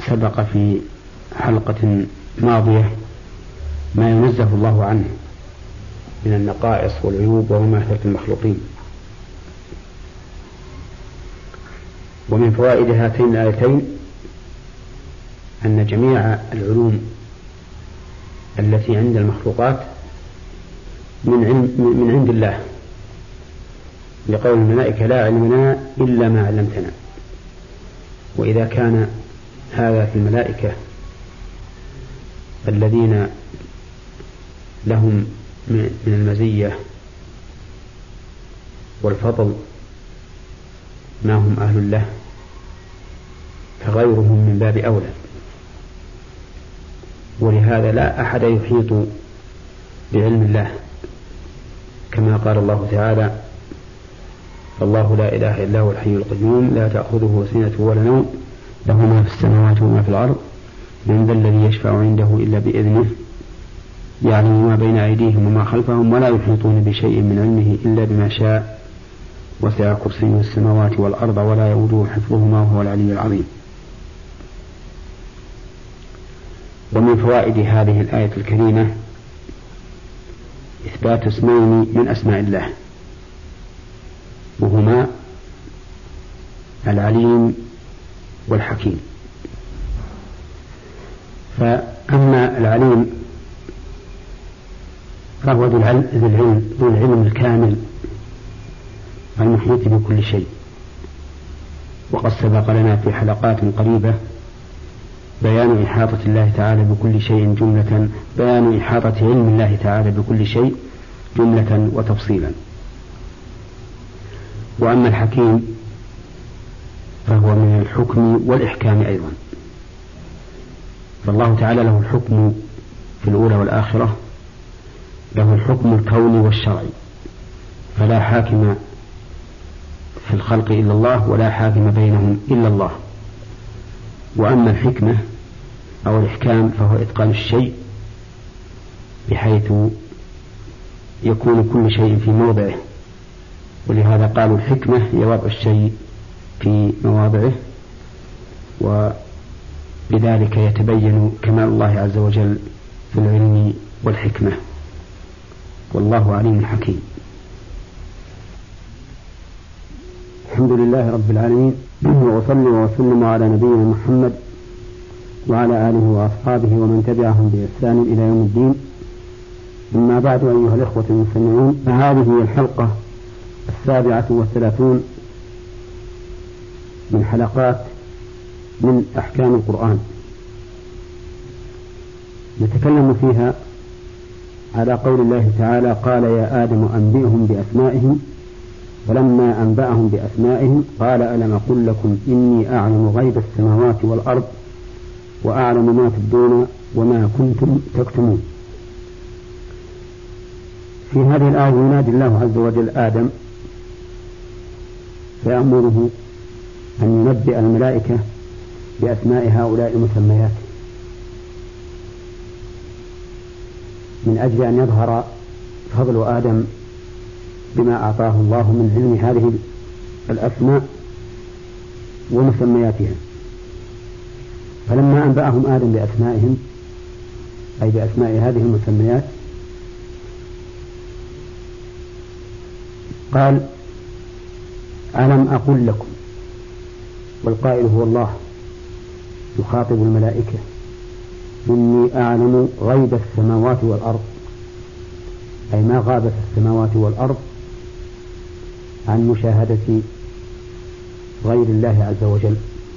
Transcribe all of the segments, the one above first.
سبق في حلقة ماضية ما ينزه الله عنه من النقائص والعيوب ومماثلة المخلوقين. ومن فوائد هاتين الآيتين أن جميع العلوم التي عند المخلوقات من عند الله، لقول الملائكة لا علم لنا إلا ما علمتنا. وإذا كان هذا في الملائكة الذين لهم من المزية والفضل ما هم أهل له، فغيرهم من باب أولى. ولهذا لا أحد يحيط بعلم الله، كما قال الله تعالى: الله لا إله إلا هو الحي القيوم لا تأخذه سنة ولا نوم له ما في السماوات وما في الأرض من ذا الذي يشفع عنده إلا بإذنه يعلم ما بين أيديهم وما خلفهم ولا يحيطون بشيء من علمه إلا بما شاء وسع كرسيه السماوات والأرض ولا يؤوده حفظهما وهو العلي العظيم. ومن فوائد هذه الآية الكريمة إثبات اسمين من أسماء الله، وهما العليم والحكيم. فأما العليم فهو ذو العلم الكامل المحيط بكل شيء. وقد سبق لنا في حلقات قريبة بيان إحاطة الله تعالى بكل شيء جملة، بيان إحاطة علم الله تعالى بكل شيء جملة وتفصيلا. وأما الحكيم فهو من الحكم والإحكام أيضا، فالله تعالى له الحكم في الأولى والآخرة، له الحكم الكوني والشرعي، فلا حاكم في الخلق إلا الله ولا حاكم بينهم إلا الله. وأما الحكمة أو الإحكام فهو إتقان الشيء بحيث يكون كل شيء في موضعه، ولهذا قالوا الحكمة هي وضع الشيء في مواضعه، وبذلك يتبين كمال الله عز وجل في العلم والحكمة، والله عليم حكيم. الحمد لله رب العالمين، وأصلي وأسلم على نبينا محمد وعلى آله وأصحابه ومن تبعهم بإحسان إلى يوم الدين. أما بعد، أيها الإخوة المستمعون، فهذه هي الحلقة 37 من حلقات من أحكام القرآن، نتكلم فيها على قول الله تعالى: قال يا آدم أنبئهم بأسمائهم، فلما أنبأهم بأسمائهم قال ألم أقل لكم إني أعلم غيب السماوات والأرض وأعلم ما تبدون وما كنتم تكتمون. في هذه الآية ينادي الله عز وجل آدم فيأمره أن ينبئ الملائكة بأسماء هؤلاء المسميات، من أجل أن يظهر فضل آدم بما أعطاه الله من علم هذه الأسماء ومسمياتها. فلما أنبأهم آدم بأسمائهم، أي بأسماء هذه المسميات، قال: ألم أقل لكم، والقائل هو الله يخاطب الملائكة، إني أعلم غيب السماوات والأرض، أي ما غابت السماوات والأرض عن مشاهدة غير الله عز وجل.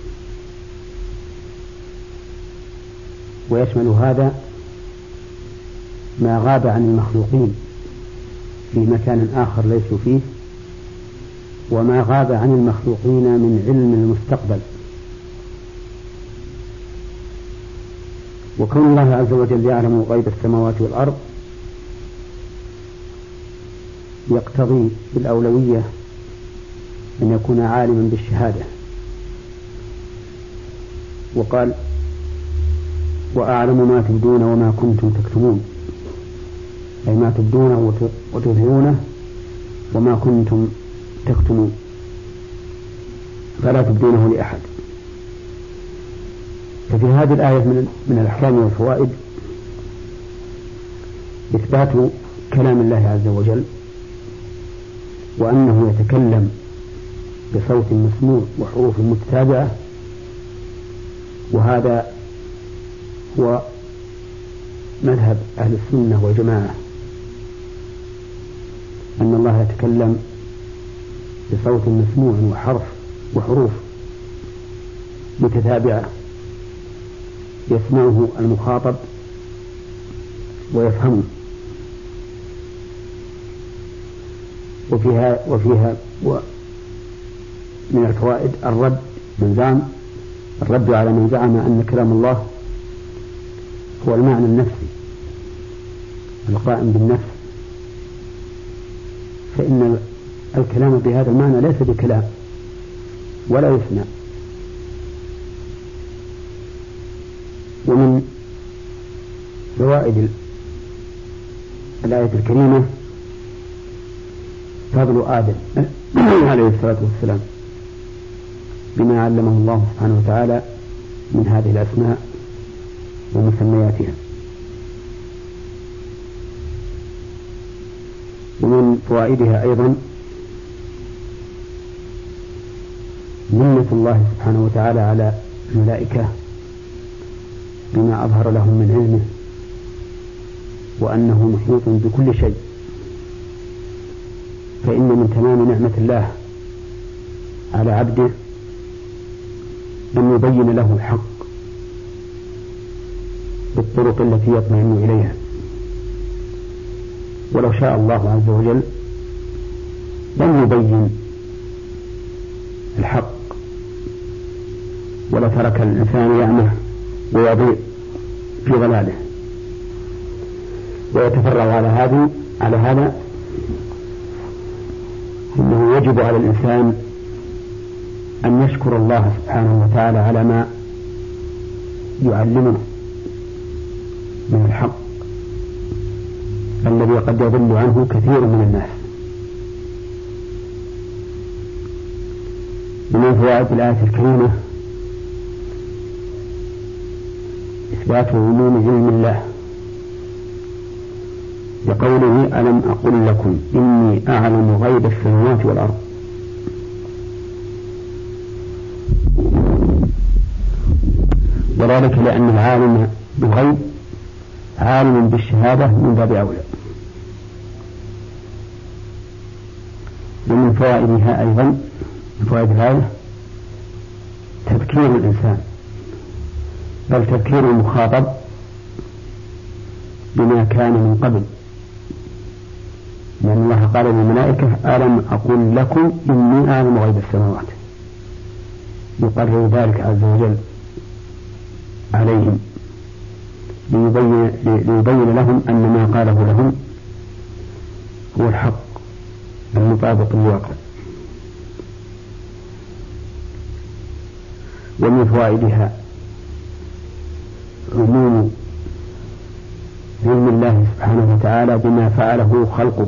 ويشمل هذا ما غاب عن المخلوقين في مكان آخر ليسوا فيه، وما غاب عن المخلوقين من علم المستقبل. وكون الله عز وجل يعلم غيب السماوات والأرض يقتضي بالأولوية أن يكون عالما بالشهادة. وقال: وأعلم ما تبدون وما كنتم تكتمون، أي ما تبدونه وتظهرونه وما كنتم تكتمون، فلا تبدونه لأحد. ففي هذه الآية من الأحكام والفوائد إثبات كلام الله عز وجل، وأنه يتكلم بصوت مسموع وحروف متتابعة، وهذا هو مذهب أهل السنة والجماعة، أن الله يتكلم بصوت مسموع وحروف متتابعة يسمعه المخاطب ويفهمه. وفيها من الفوائد الرد على من زعم أن كلام الله هو المعنى النفسي القائم بالنفس، فإن الكلام بهذا المعنى ليس بكلام ولا يسمع. ومن فوائد الآية الكريمة فضل آدم عليه الصلاة والسلام بما علمه الله سبحانه وتعالى من هذه الأسماء ومسمياتها. ومن فوائدها أيضا منة الله سبحانه وتعالى على الملائكة بما أظهر لهم من علمه، وأنه محيط بكل شيء. فإن من تمام نعمة الله على عبده أن يبين له الحق بالطرق التي يطمئن إليها. ولو شاء الله عز وجل لم يبين الحق، ولترك الإنسان يعمى ويضيع في ضلاله. ويتفرع على هذا أنه يجب على الإنسان أن يشكر الله سبحانه وتعالى على ما يعلمه من الحق الذي قد يضل عنه كثير من الناس. ومن فوائد الآية الكريمة إثبات عموم علم الله بقوله ألم أقل لكم إني أعلم غيب السماوات والأرض. وذلك لأن العالم بالغيب عالم بالشهادة من باب أولى. ومن فوائدها أيضا من فوائد الآية تذكير الإنسان، بل تذكير المخاطب بما كان من قبل، لأن الله قال للملائكة ألم أقل لكم إني أعلم غيب السماوات، يقرر ذلك عز وجل عليهم ليبين لهم أن ما قاله لهم هو الحق المطابق للواقع. ومن فوائدها عموم علم الله سبحانه وتعالى بما فعله خلقه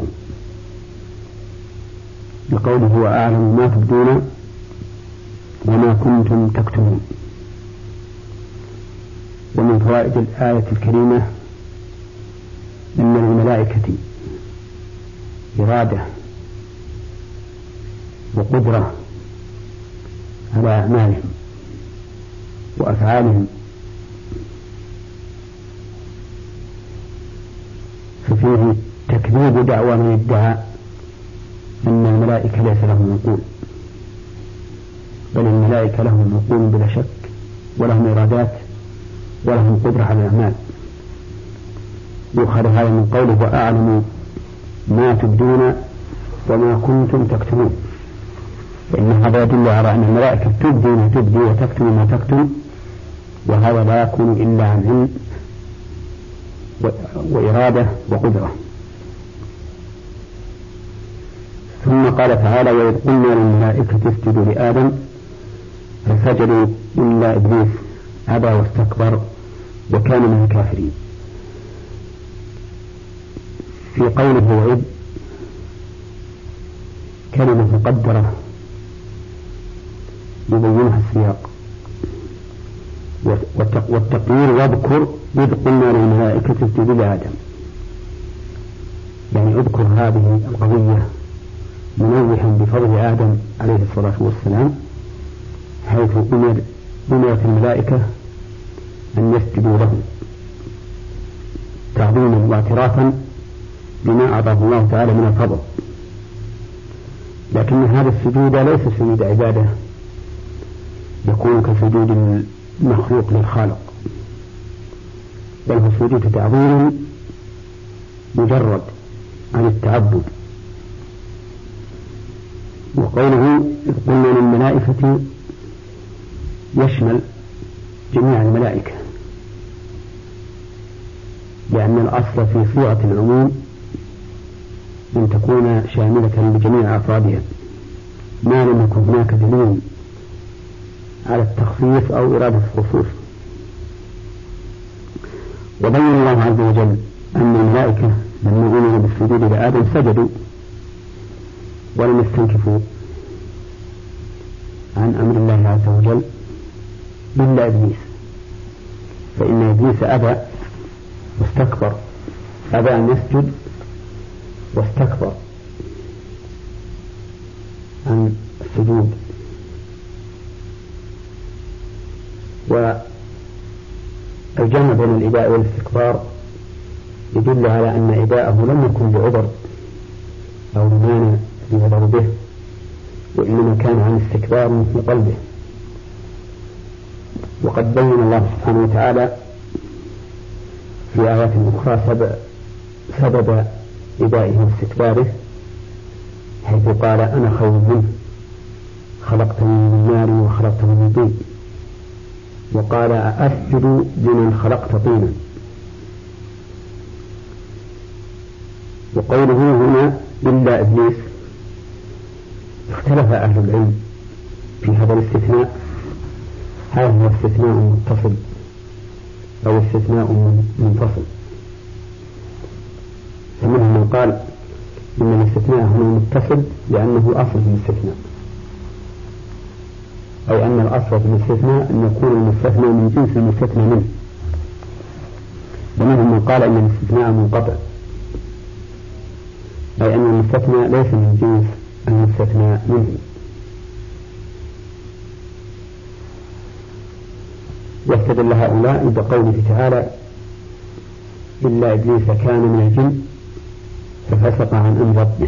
بقوله وأعلم ما تبدون وما كنتم تكتمون. ومن فوائد الآية الكريمة أن الملائكة إرادة وقدرة على أعمالهم وأفعالهم، ففيه تكذيب دعوى من ادعى أن الملائكة ليس لهم عقول، بل الملائكة لهم عقول بلا شك، ولهم إرادات، ولهم قدرة على الأعمال. يؤخذ هذا من قوله وأعلم ما تبدون وما كنتم تكتمون، فإن هذا يدل على أن الملائكة تبدي وتكتم ما تكتم، وهذا لا يكون إلا عن علم وإرادة وقدرة. ثم قال تعالى وإذ قلنا للملائكة اسجدوا لآدم فسجدوا إلا إبليس أبى واستكبر وكان من الكافرين. في قوله وإذ كلمة مقدرة يبينها السياق، والتقدير واذكر إذ قلنا للملائكة اسجدوا لآدم، يعني اذكر هذه القضية منوحا بفضل آدم عليه الصلاة والسلام، حيث أمرت الملائكة أن يسجدوا له تعظيما واعترافا بما أعطاه الله تعالى من الفضل. لكن هذا السجود ليس سجود عبادة يكون كسجود المخلوق للخالق، بل هو سجود تعظيم مجرد عن التعبد. وقوله إذ قلنا للملائكة يشمل جميع الملائكة، لأن الأصل في صيغة العموم أن تكون شاملة لجميع أفرادها ما لم يكن هناك دليل على التخصيص أو إرادة الخصوص. وبين الله عز وجل أن الملائكة لما أمروا بالسجود لآدم سجدوا ولم يستنكفوا عن أمر الله عز وجل إلا إبليس، فإن إبليس أبى واستكبر، أبى أن يسجد واستكبر عن السجود. والجمع بين الإباء والاستكبار يدل على أن إباءه لم يكن بعذر أو بمانع يعذر به، وإنما كان عن استكبار في قلبه. وقد بين الله سبحانه وتعالى في آيات أخرى سبب إبائه واستكباره، حيث قال أنا خير منه خلقتني من نار وخلقته من طين، وقال أسجد لمن خلقت طينا. وقوله هنا إلا إبليس، اختلف أهل العلم في هذا الاستثناء، هل هو استثناء متصل أو استثناء منفصل؟ فمنهم من قال إن الاستثناء هنا متصل لأنه أصل في الاستثناء، أي أن الأصل في الاستثناء أن يكون المستثنى من جنس المستثنى منه. ومنهم من قال إن الاستثناء منقطع، أي أن المستثنى ليس من جنس المستثنى منه. واستدل هؤلاء بقوله تعالى إلا إبليس كان من الجن ففسق عن أمر ربه.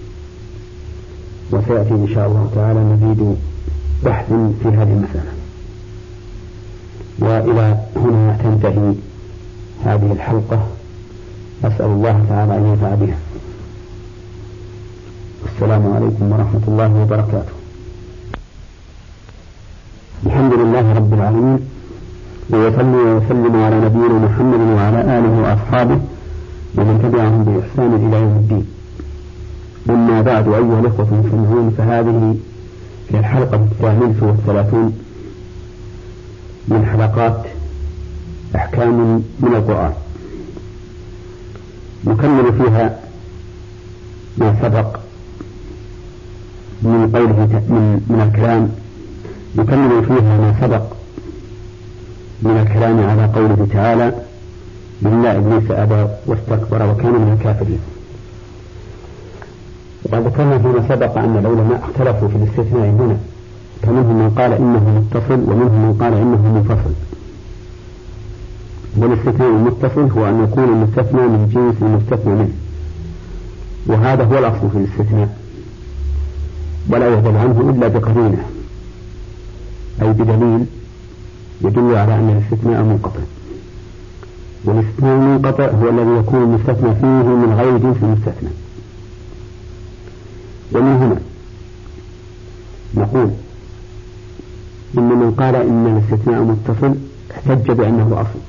وسيأتي إن شاء الله تعالى مزيد بحث في هذه المسألة. وإلى هنا تنتهي هذه الحلقة، أسأل الله تعالى أن ينفع بها. السلام عليكم ورحمة الله وبركاته. الحمد لله رب العالمين، ويصلي ويسلم على نبينا محمد وعلى آله وأصحابه ومن تبعهم بإحسان إلى يوم الدين. أما بعد، أيها الإخوة المسلمون، فهذه هي الحلقة 39 من حلقات أحكام من القرآن، نكمل فيها ما سبق من قوله من الكلام، نكمل فيها ما سبق من الكلام على قوله تعالى إلا إبليس أبى واستكبر وكان من الكافرين. وقد ذكرنا فيما سبق أن العلماء اختلفوا في الاستثناء هنا، فمنهم من قال إنه متصل ومنهم من قال إنه منفصل. والاستثناء المتصل هو أن يكون المستثنى من جنس المستثنى منه، وهذا هو الأصل في الاستثناء، ولا يعدل عنه إلا بقرينة أي بدليل يدل على أن الاستثناء منقطع. والاستثناء المنقطع هو الذي يكون المستثنى فيه من غير جنس المستثنى. ومن هنا نقول إن من قال إن الاستثناء متصل احتج بأنه أصل،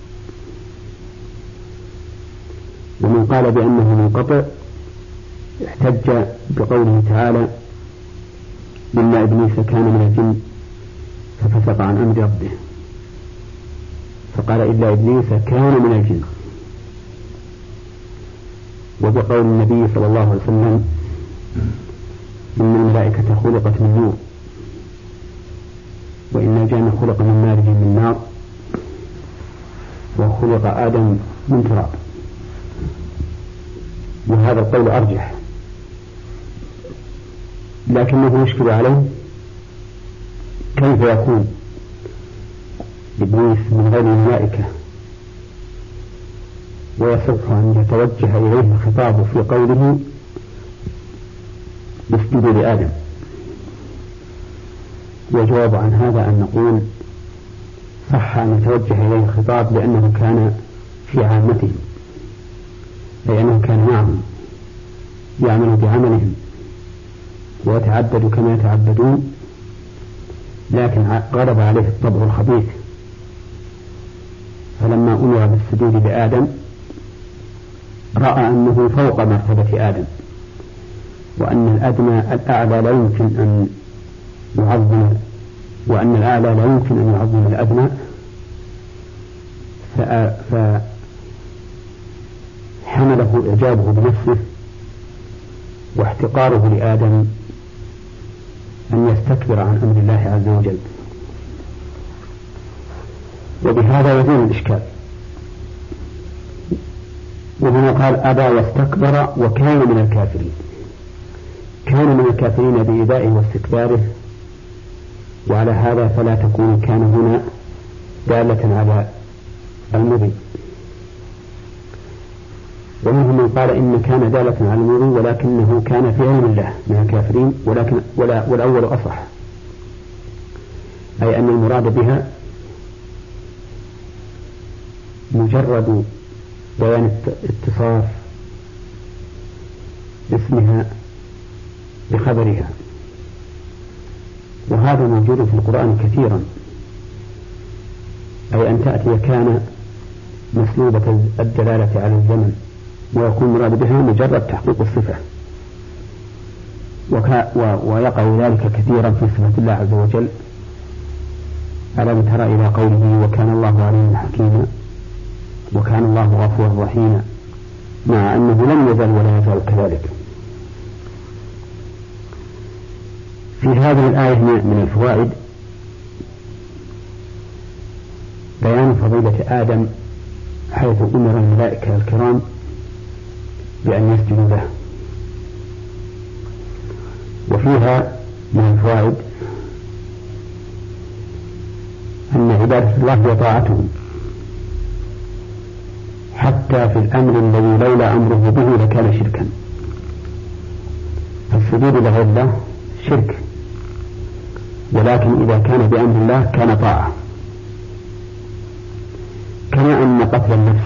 ومن قال بأنه منقطع احتج بقوله تعالى إلا إبليس كان من الجن ففسق عن أمر ربه، فقال إلا إبليس كان من الجن. وبقول النبي صلى الله عليه وسلم إن الملائكة خلقت من نور وإن الجن خلق من مارج من نار، وخلق آدم من تراب، وهذا القول أرجح، لكنه يشكل عليه كيف يكون إبليس من غير الملائكة ويصح أن يتوجه إليه الخطاب في قوله اسجدوا لآدم. والجواب عن هذا أن نقول صح أن يتوجه إليه الخطاب لأنه كان في عامتهم، أي أنه كان معهم يعمل بعملهم ويتعبد كما يتعبدون، لكن غلب عليه الطبع الخبيث، فلما أمر بالسجود لآدم رأى أنه فوق مرتبة آدم، وأن الأدنى الأعلى لا يمكن أن يعظم، وأن الأعلى لا يمكن أن يعظم الأدنى، فحمله إعجابه بنفسه واحتقاره لآدم أن يستكبر عن أمر الله عز وجل، وبهذا يزول الإشكال. وهنا قال أبى واستكبر وكان من الكافرين، كان من الكافرين بإيذائه واستكباره، وعلى هذا فلا تكون كان هنا دالة على المضي. ومنهم من قال إن كان دالة على المضي ولكنه كان في علم الله من الكافرين، والأول أصح، أي أن المراد بها مجرد بيان اتصاف اسمها بخبرها، وهذا موجود في القرآن كثيرا، أي أن تأتي كان مسلوبة الدلالة على الزمن ويكون مراد بها مجرد تحقيق الصفة، ويقع ذلك كثيرا في صفة الله عز وجل. ألم تر إلى قوله وكان الله عليما حكيما وكان الله غفورا رحيما، مع أنه لم يزل ولا يزال كذلك. في هذه الآية من الفوائد بيان فضيلة آدم، حيث أمر الملائكة الكرام بأن يسجدوا له. وفيها من الفوائد أن عبادة الله وطاعته حتى في الأمر الذي لولا أمره به لكان شركا، فالسجود لغير الله شرك، ولكن إذا كان بأمر الله كان طاعة، كما أن قتل النفس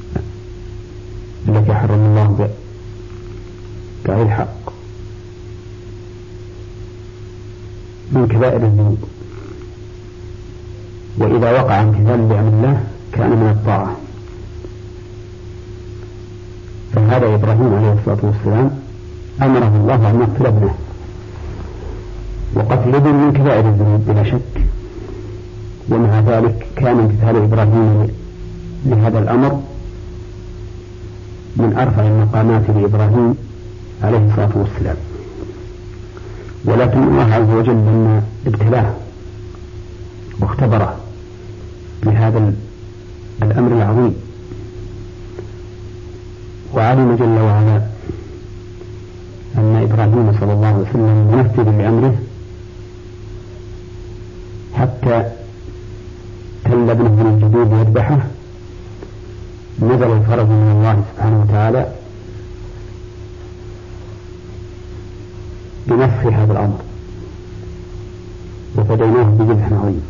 التي حرم الله بغير حق من كبائر الذنوب، وإذا وقع امتثال بأمر الله كان من الطاعة. فهذا إبراهيم عليه الصلاة والسلام أمره الله أن يقتل ابنه، وقتل ابن من كبائر الذنوب بلا شك، ومع ذلك كان امتثال إبراهيم لهذا الأمر من أرفع المقامات لإبراهيم عليه الصلاة والسلام. ولكن الله عز وجل لما ابتلاه واختبره بهذا الأمر العظيم، وعلم جل وعلا أن إبراهيم صلى الله عليه وسلم منفذ لأمره، حتى تل ابنه من الجدود يذبحه، نزل الفرج من الله سبحانه وتعالى بنسخ هذا الأمر، وفديناه بذبح عظيم.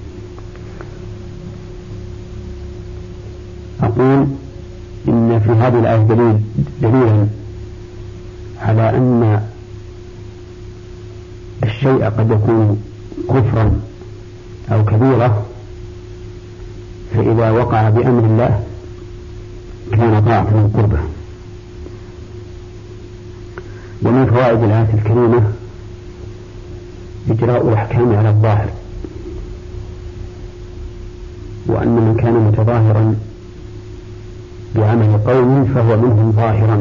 أقول إن في هذه الآية دليلا على أن الشيء قد يكون كفرا أو كبيرة، فإذا وقع بأمر الله كان طاعة من قربه. ومن فوائد الآية الكريمة إجراء الأحكام على الظاهر، وأن من كان متظاهرا بعمل قوم فهو منهم ظاهرا،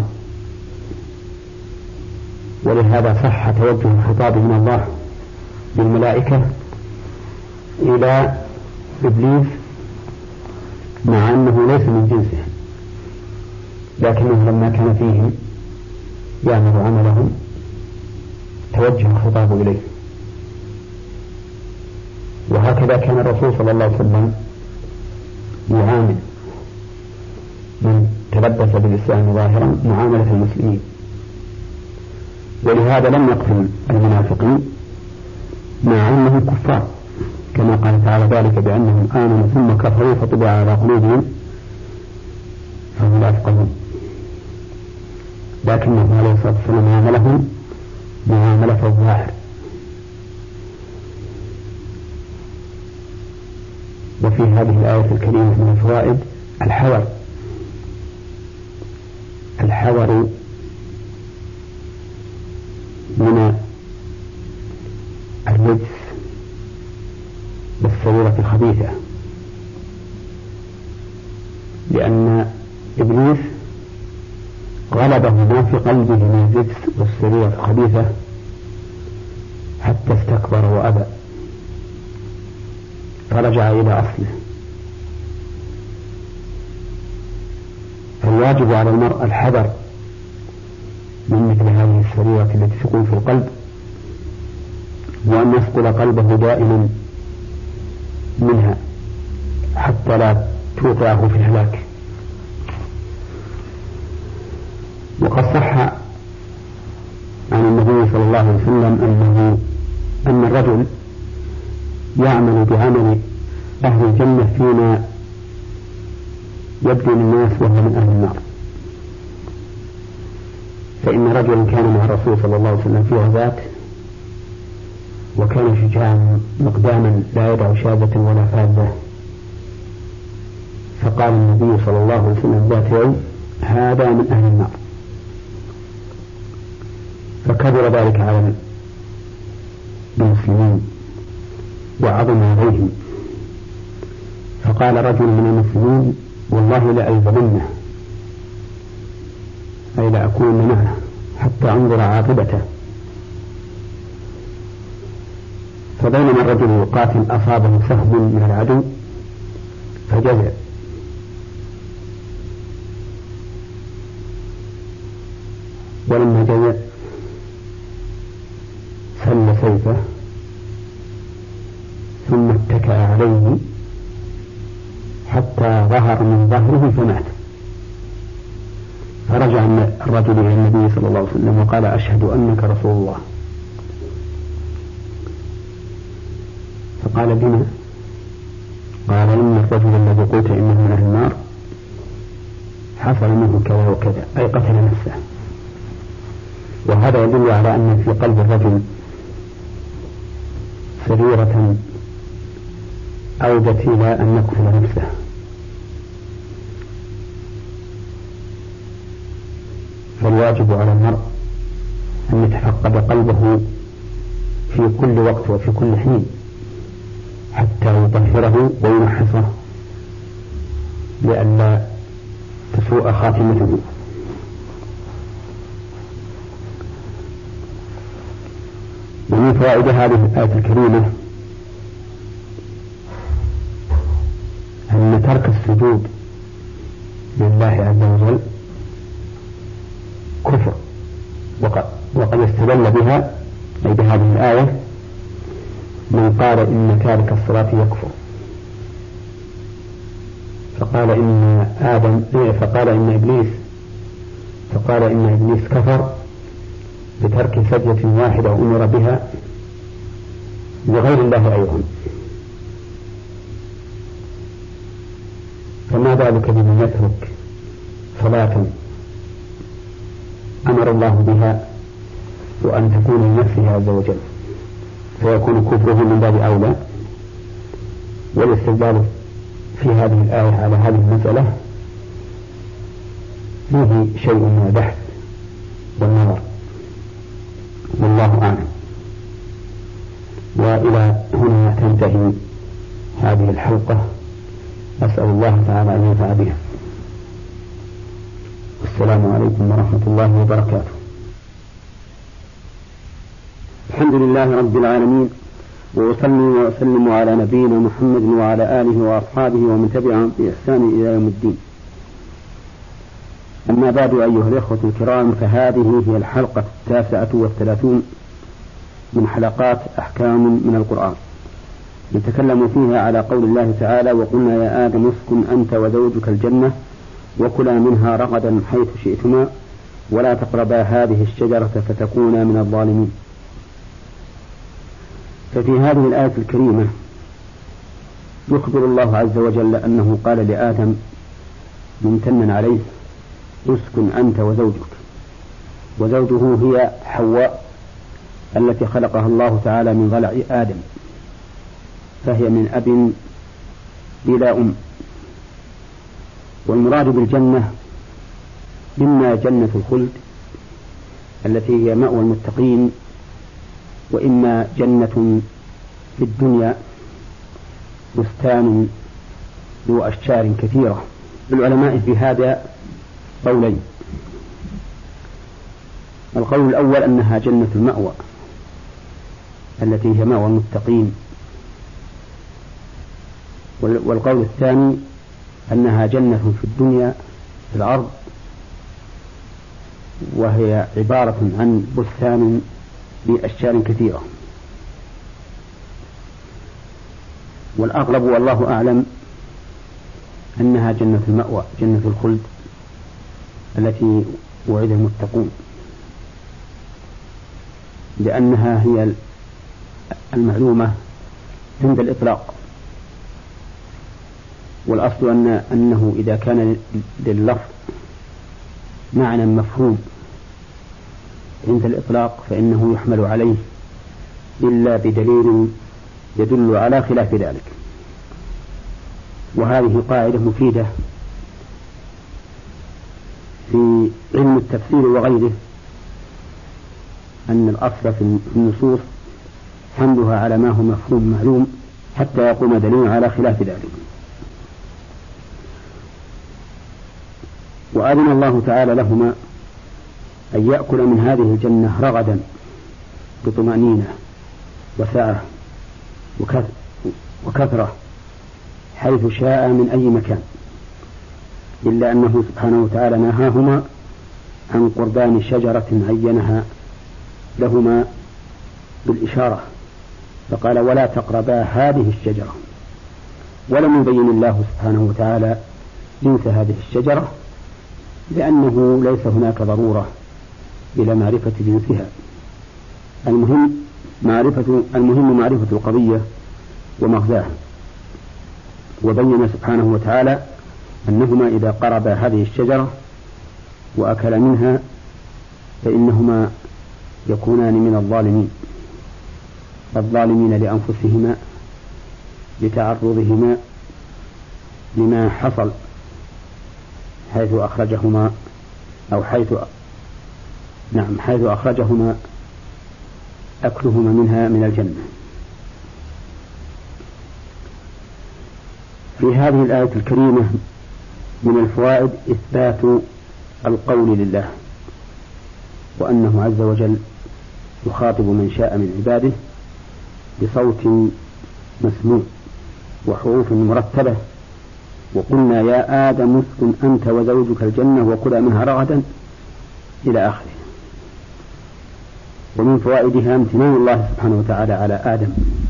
ولهذا صح توجه الخطاب من الله بالملائكة إلى إبليس مع أنه ليس من جنسهم، لكنه لما كان فيهم يعمل عملهم توجه الخطاب إليه. وهكذا كان الرسول صلى الله عليه وسلم يعامل من تلبس بالإسلام ظاهرا معاملة المسلمين، ولهذا لم يقتل المنافقين مع أنهم كفار، كما قال تعالى ذلك بأنهم آمنوا ثم كفروا فطبع على قلوبهم فهم لا يفقهون، لكنه عليه الصلاة والسلام عاملهم معاملة الظاهر. وفي هذه الآية الكريمة من الفوائد الحذر من الرجس والسريرة الخبيثة، لأن إبليس غلبه ما في قلبه من الرجس والسريرة الخبيثة حتى استكبر وأبى فرجع إلى أصله. فالواجب على المرء الحذر من مثل هذه السريرة التي تكون في القلب، وأن يثقل قلبه دائما منها حتى لا توقعه في الهلاك. وقد صح عن النبي صلى الله عليه وسلم أن الرجل يعمل بعمل أهل الجنة فيما يبدو للناس وهو من أهل النار. فإن رجلا كان مع الرسول صلى الله عليه وسلم في غزاة، وكان شجاعا مقداما لا يدع شاذة ولا فاذة، فقال النبي صلى الله عليه وسلم ذات يوم: هذا من أهل النار. فكبر ذلك على المسلمين وعظم عليهم، فقال رجل من المسلمين: والله لألزمنه، أي لأكون معه حتى أنظر عاقبته. فبينما الرجل يقاتل أصابه سهم من العدو فجزع، ولما جزع سل سيفه ثم اتكأ عليه حتى ظهر من ظهره فمات. فرجع الرجل إلى النبي صلى الله عليه وسلم وقال: أشهد أنك رسول الله. فقال: بما؟ قال: إن الرجل الذي قلت إنه من أهل النار حصل منه كذا وكذا، أي قتل نفسه. وهذا يدل على أن في قلب الرجل سريرة أودت إلى أن يقتل نفسه. فالواجب على المرء أن يتفقد قلبه في كل وقت وفي كل حين حتى يطهره ويمحصه لئلا تسوء خاتمته. ومن فوائد هذه الآية الكريمة أن ترك السجود لله عز وجل كفر، وقد استدل بها أي بهذه الآية من قال إن تارك الصلاة يكفر، فقال إن إبليس كفر بترك سجدة واحدة أمر بها لغير الله أيضا. فما بالك بمن يترك صلاة أمر الله بها وأن تكون لنفسه عز وجل، فيكون كفره من باب أولى. والاستدلال في هذه الآية على هذه المسألة فيه شيء من البحث والنظر، والله أعلم. وإلى هنا تنتهي هذه الحلقة، أسأل الله تعالى أن ينفع بها. السلام عليكم ورحمة الله وبركاته. الحمد لله رب العالمين، وأصلي وأسلم على نبينا محمد وعلى آله وأصحابه ومن تبعهم بإحسان إلى يوم الدين. أما بعد أيها الإخوة الكرام، فهذه هي الحلقة 39 من حلقات أحكام من القرآن، نتكلم فيها على قول الله تعالى: وقلنا يا آدم اسكن أنت وزوجك الجنة وكلا منها رغدا حيث شئتما ولا تقربا هذه الشجرة فتكونا من الظالمين. ففي هذه الآية الكريمة يخبر الله عز وجل أنه قال لآدم ممتنا عليه: اسكن أنت وزوجك. وزوجه هي حواء التي خلقها الله تعالى من ضلع آدم، فهي من أب بلا أم. والمراد بالجنة إما جنة الخلد التي هي مأوى المتقين، وإما جنة في الدنيا بستان ذو أشجار كثيرة. للعلماء في هذا قولين: القول الأول أنها جنة المأوى التي هي مأوى المتقين، والقول الثاني أنها جنة في الدنيا في الأرض، وهي عبارة عن بستان بأشجار كثيرة. والأغلب والله أعلم أنها جنة المأوى، جنة الخلد التي وعد المتقون، لأنها هي المعلومة عند الإطلاق. والأصل أنه إذا كان لللفظ معنى مفهوم عند الإطلاق فإنه يحمل عليه إلا بدليل يدل على خلاف ذلك. وهذه قاعدة مفيدة في علم التفسير وغيره، أن الأصل في النصوص حملها على ما هو مفهوم معلوم حتى يقوم دليل على خلاف ذلك. وأذن الله تعالى لهما أن يأكل من هذه الجنة رغدا بطمأنينة وسعة وكثرة حيث شاء من أي مكان، إلا أنه سبحانه وتعالى نهاهما عن قربان شجرة عينها لهما بالإشارة، فقال: ولا تقربا هذه الشجرة. ولم يبين الله سبحانه وتعالى جنس هذه الشجرة، لأنه ليس هناك ضرورة إلى معرفة جنسها. المهم معرفة القضية ومغزاها. وبين سبحانه وتعالى أنهما إذا قربا هذه الشجرة وأكل منها فإنهما يكونان من الظالمين لأنفسهما لتعرضهما لما حصل حيث أخرجهما حيث أخرجهما أكلهما منها من الجنة. في هذه الآية الكريمة من الفوائد إثبات القول لله، وأنه عز وجل يخاطب من شاء من عباده بصوت مسموع وحروف مرتبة: وقلنا يا آدم اسكن أنت وزوجك الجنة وكلا منها رغدا إلى آخره. ومن فوائدها امتنان الله سبحانه وتعالى على آدم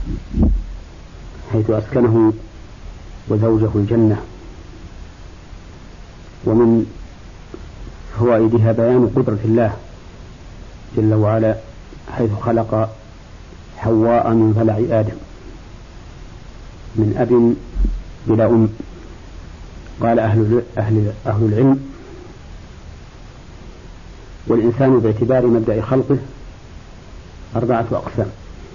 حيث أسكنه وزوجه الجنة. ومن فوائدها بيان قدرة الله جل وعلا حيث خلق حواء من ضلع آدم من أب بلا أم. قال أهل العلم: والإنسان باعتبار مبدأ خلقه 4 أقسام: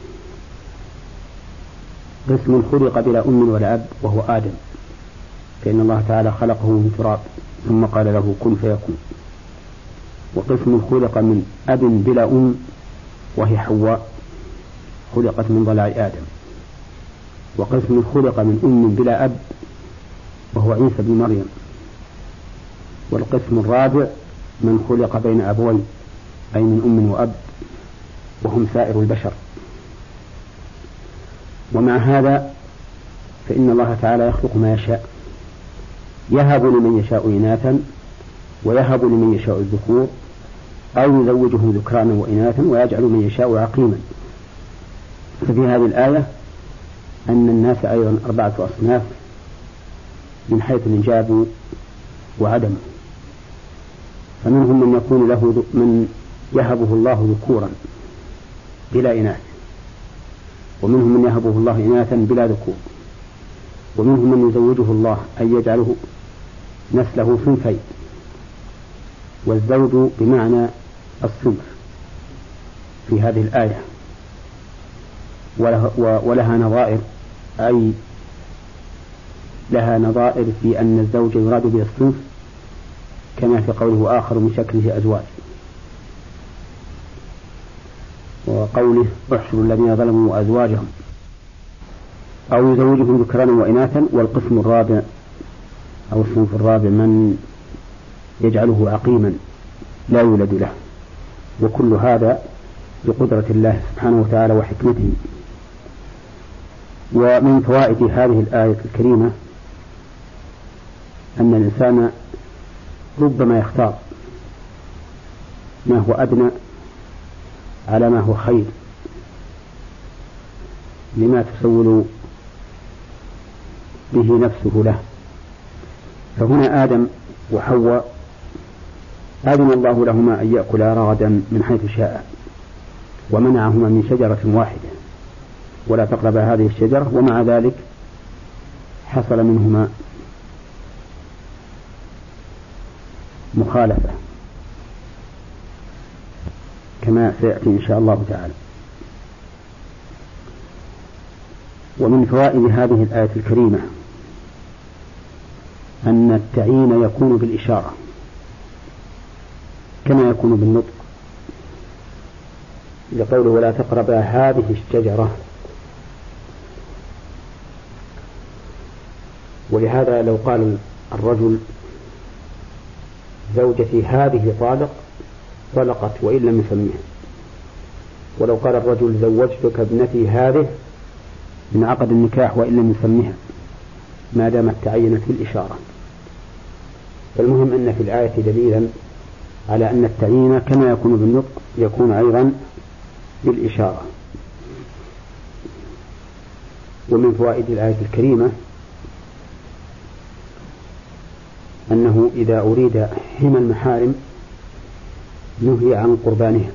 قسم خلق بلا أم ولا أب وهو آدم، فإن الله تعالى خلقه من تراب ثم قال له كن فيكون. وقسم خلق من أب بلا أم وهي حواء خلقت من ضلع آدم. وقسم خلق من أم بلا أب وهو عيسى بن مريم. والقسم الرابع من خلق بين أبوين أي من أم وأب وهم سائر البشر. ومع هذا فإن الله تعالى يخلق ما يشاء، يهب لمن يشاء إناثا ويهب لمن يشاء الذكور أو يزوجهم ذكرانا وإناثا ويجعل من يشاء عقيما. ففي هذه الآية أن الناس أيضا 4 أصناف من حيث الإنجاب وعدمه، فمنهم من يكون له من يهبه الله ذكورا بلا إناث، ومنهم من يهبه الله إناثا بلا ذكور، ومنهم من يزوجه الله أن يجعله نسله صنفين، والزوج بمعنى الصنف في هذه الآية، ولها نظائر، أي لها نظائر في أن الزوج يراد به الصنف، كما في قوله آخر من شكله أزواج، وقوله احشروا الذين ظلموا وأزواجهم، أو يزوجهم ذكرانا وإناثا. والقسم الرابع أو الصنف الرابع من يجعله عقيما لا يولد له، وكل هذا بقدرة الله سبحانه وتعالى وحكمته. ومن فوائد هذه الآية الكريمة أن الإنسان ربما يختار ما هو أدنى على ما هو خير لما تسول به نفسه له. فهنا آدم وحواء أذن الله لهما أن يأكلا رغدا من حيث شاء، ومنعهما من شجرة واحدة ولا تقربا هذه الشجرة، ومع ذلك حصل منهما مخالفة كما سيأتي إن شاء الله تعالى. ومن فوائد هذه الآية الكريمة أن التعيين يكون بالإشارة كما يكون بالنطق، لقوله ولا تقربا هذه الشجرة. ولهذا لو قال الرجل زوجتي هذه طالق طلقت وإن لم يسميها، ولو قال الرجل زوجتك ابنتي هذه من عقد النكاح وإن لم يسميها، ما دامت تعينت بالإشارة. فالمهم أن في الآية دليلا على أن التعيين كما يكون بالنطق يكون أيضا بالإشارة. ومن فوائد الآية الكريمة أنه إذا أريد حمى المحارم نهي عن قربانها،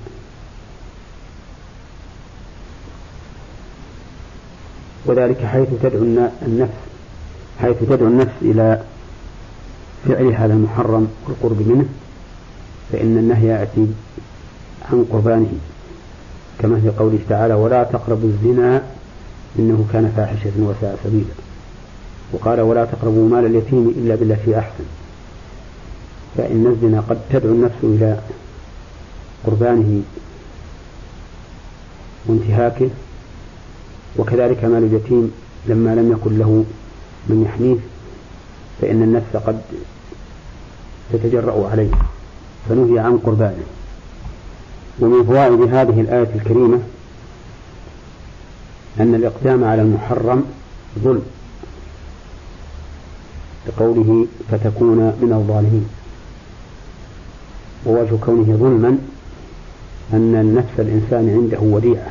وذلك حيث تدعو النفس إلى فعل هذا المحرم والقرب منه، فإن النهي يأتي عن قربانه، كما في قوله تعالى ولا تقربوا الزنا إنه كان فاحشة وساء سبيلا، وقال ولا تقربوا مال اليتيم إلا بالتي أحسن. فإن الزنا قد تدعو النفس إلى قربانه وانتهاكه، وكذلك مال اليتيم لما لم يكن له من يحميه فإن النفس قد تتجرأ عليه فنهي عن قربانه. ومن فوائد هذه الآية الكريمة أن الإقدام على المحرم ظلم، بقوله فتكون من الظالمين. ووجه كونه ظلما أن النفس الإنسان عنده وديعة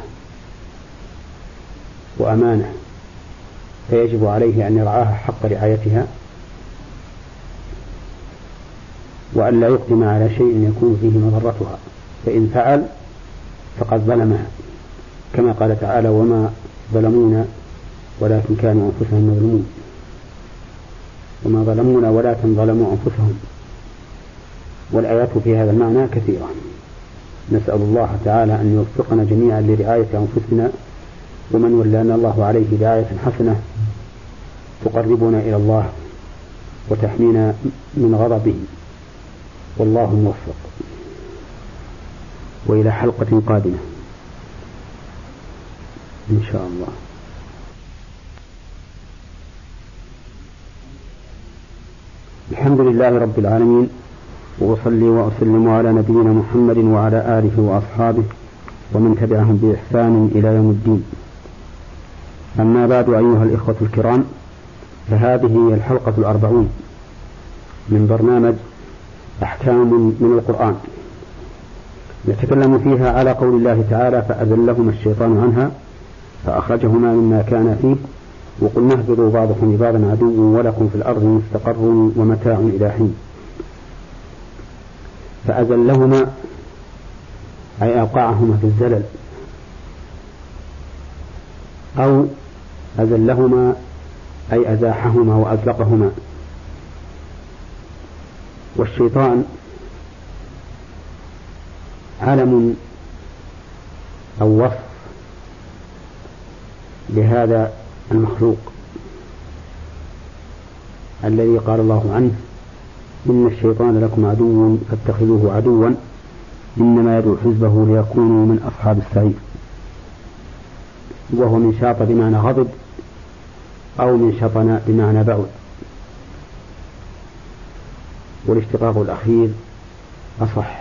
وأمانة، فيجب عليه أن يرعاها حق رعايتها، وأن لا يقدم على شيء يكون فيه مضرتها، فإن فعل فقد ظلمها، كما قال تعالى وما ظلمونا ولكن كانوا أنفسهم يظلمون، وما ظلمونا ولكن ظلموا أنفسهم. والآيات في هذا المعنى كثيرة. نسأل الله تعالى أن يوفقنا جميعا لرعاية أنفسنا، ومن ولانا الله عليه رعاية حسنة تقربنا إلى الله وتحمينا من غضبه، والله موفق. وإلى حلقة قادمة إن شاء الله. الحمد لله رب العالمين، وأصلي وأسلم على نبينا محمد وعلى آله وأصحابه ومن تبعهم بإحسان إلى يوم الدين. أما بعد أيها الإخوة الكرام، فهذه هي الحلقة 40 من برنامج أحكام من القرآن، نتكلم فيها على قول الله تعالى: فأزلهما الشيطان عنها فأخرجهما مما كان فيه وقلنا اهبطوا بعضكم لبعض عدو ولكم في الأرض مستقر ومتاع إلى حين. فأزلهما أي أوقعهما في الزلل، أو أزلهما أي أزاحهما وأزلقهما. والشيطان علم أو وصف لهذا المخلوق الذي قال الله عنه: إن الشيطان لكم عدو فاتخذوه عدوا إنما يدعو حزبه ليكونوا من أصحاب السعير. وهو من شاط بمعنى غضب، أو من شطن بمعنى بعد، والاشتقاق الأخير أصح،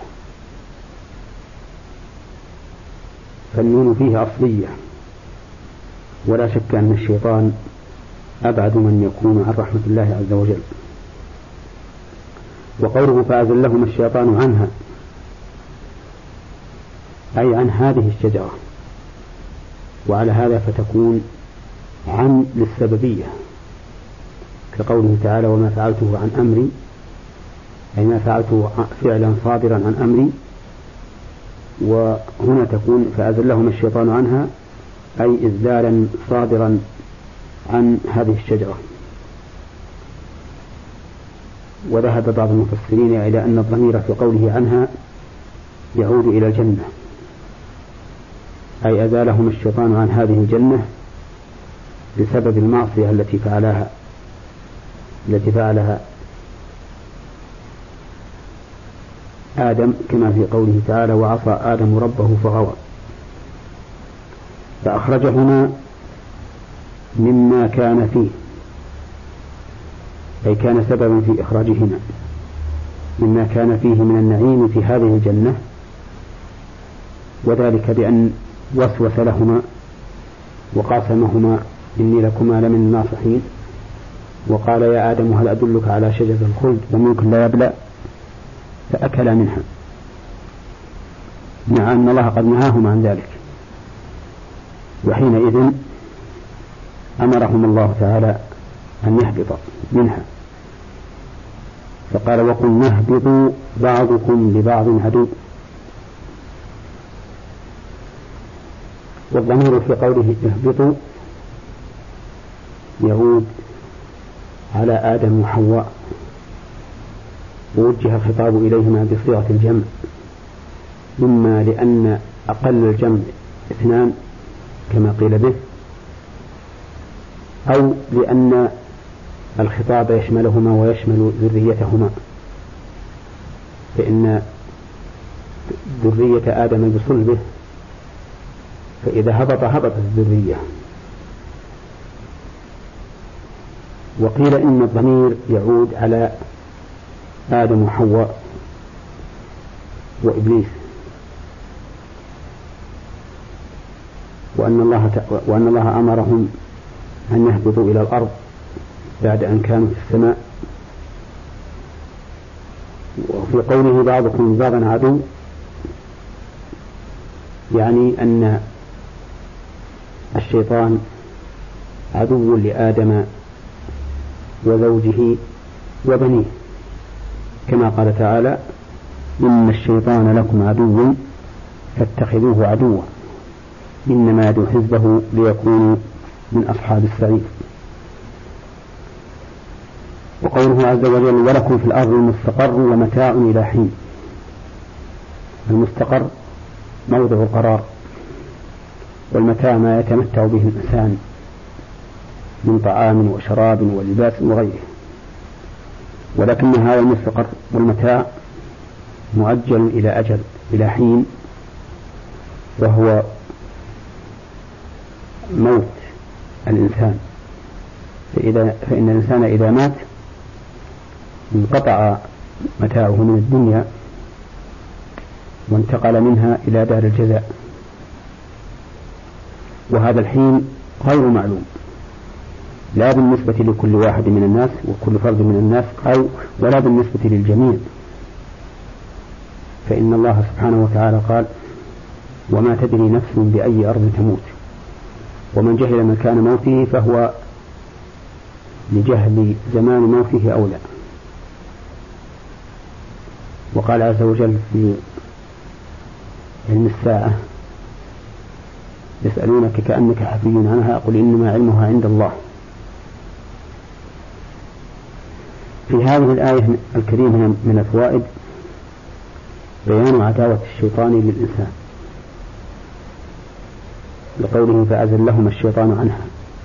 فالنون فيه أصلية، ولا شك أن الشيطان أبعد من يكون عن رحمة الله عز وجل. وقوله فأزلهما الشيطان عنها أي عن هذه الشجرة، وعلى هذا فتكون عن للسببية، كقوله تعالى: وما فعلته عن أمري، أي ما فعلته فعلا صادرا عن أمري. وهنا تكون فأزلهما الشيطان عنها أي إزلالا صادرا عن هذه الشجرة. وذهب بعض المفسرين إلى أن الضمير في قوله عنها يعود إلى الجنة، أي أزالهما الشيطان عن هذه الجنة بسبب المعصية التي فعلها آدم، كما في قوله تعالى: وعصى آدم ربه فغوى. فأخرجهما مما كان فيه، أي كان سببا في إخراجهما مما كان فيه من النعيم في هذه الجنة، وذلك بأن وسوس لهما وقاسمهما: إني لكما لمن الناصحين، وقال: يا آدم هل أدلك على شجرة الخلد وملك لا يبلى، فأكلا منها، مع أن الله قد نهاهما عن ذلك. وحينئذ أمرهم الله تعالى أن يهبط منها، فقال: وقلنا اهبطوا بعضكم لبعض عدو. والضمير في قوله اهبطوا يعود على آدم وحواء، ووجه الخطاب إليهما بصيغة الجمع، إما لأن أقل الجمع 2 كما قيل به، أو لأن الخطاب يشملهما ويشمل ذريتهما، فإن ذرية آدم بصلبه، فإذا هبطت الذرية. وقيل إن الضمير يعود على آدم وحواء وإبليس، وأن الله أمرهم أن يهبطوا إلى الأرض بعد أن كانوا في السماء. وفي قوله بعضكم لبعض عدو، يعني أن الشيطان عدو لآدم وزوجه وبنيه، كما قال تعالى: إن الشيطان لكم عدو فاتخذوه عدوا إنما يدعو حزبه ليكونوا من أصحاب السعير. وقوله عز وجل: ولكم في الأرض مستقر ومتاع إلى حين. المستقر موضع القرار، والمتاع ما يتمتع به الإنسان من طعام وشراب ولباس وغيره. ولكن هذا المستقر والمتاع مؤجل إلى أجل، إلى حين، وهو موت الإنسان. فإن الإنسان إذا مات انقطع متاعه من الدنيا وانتقل منها إلى دار الجزاء. وهذا الحين غير معلوم، لا بالنسبة لكل واحد من الناس وكل فرد من الناس ولا بالنسبة للجميع. فإن الله سبحانه وتعالى قال: وما تدري نفس بأي أرض تموت، ومن جهل مكان موته فهو لجهل زمان موته أولى. وقال عز وجل في علم الساعة: يسألونك كأنك حفي عنها قل إنما علمها عند الله. في هذه الآية الكريمة من الفوائد بيان عداوة الشيطان للإنسان، لقوله: فأزلهما الشيطان عنها.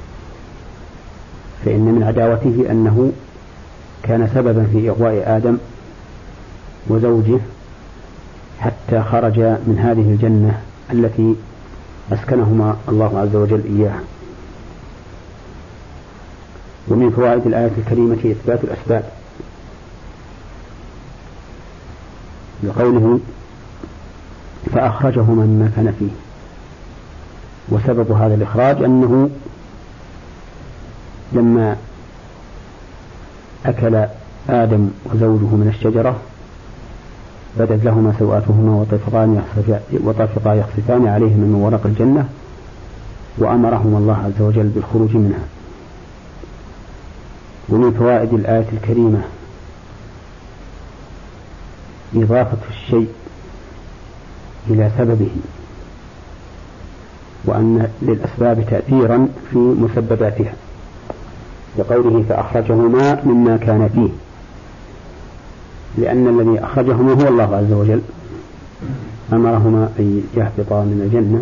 فإن من عداوته أنه كان سببا في إغواء آدم وزوجه حتى خرج من هذه الجنة التي أسكنهما الله عز وجل إياها. ومن فوائد الآية الكريمة إثبات الأسباب، لقوله: فأخرجهما مما كان فيه. وسبب هذا الإخراج أنه لما أكل آدم وزوجه من الشجرة بدت لهما سوآتهما وطفقا يخصفان عليهما من ورق الجنة، وأمرهما الله عز وجل بالخروج منها. ومن فوائد الآية الكريمة إضافة الشيء إلى سببه، وأن للأسباب تأثيرا في مسبباتها، لقوله: فأخرجهما مما كان فيه، لأن الذي أخرجهما هو الله عز وجل، أمرهما أن يهبطا من الجنة،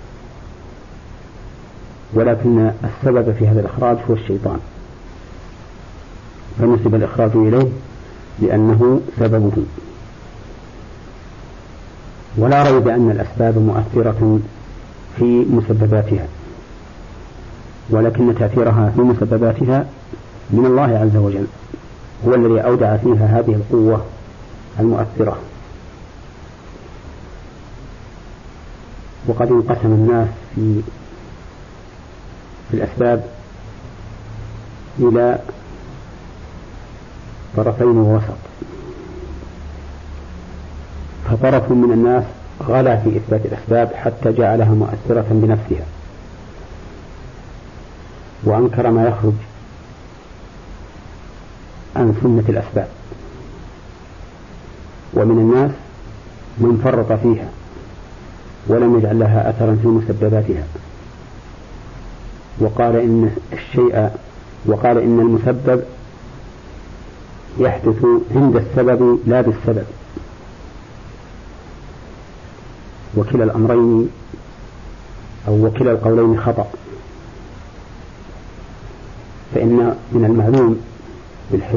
ولكن السبب في هذا الإخراج هو الشيطان، فنسب الإخراج إليه لأنه سببه. ولا ريب أن الأسباب مؤثرة في مسبباتها، ولكن تأثيرها في مسبباتها من الله عز وجل، هو الذي أودع فيها هذه القوة المؤثرة. وقد انقسم الناس في الأسباب إلى طرفين ووسط، فطرف من الناس غلا في إثبات الأسباب حتى جعلها مؤثرة بنفسها، وأنكر ما يخرج عن سنة الأسباب. ومن الناس من فرط فيها ولم يجعل لها أثرا في مسبباتها، وقال إن المسبب يحدث عند السبب لا بالسبب، وكلا الأمرين أو وكلا القولين خطأ. فإن من المعلوم بالحس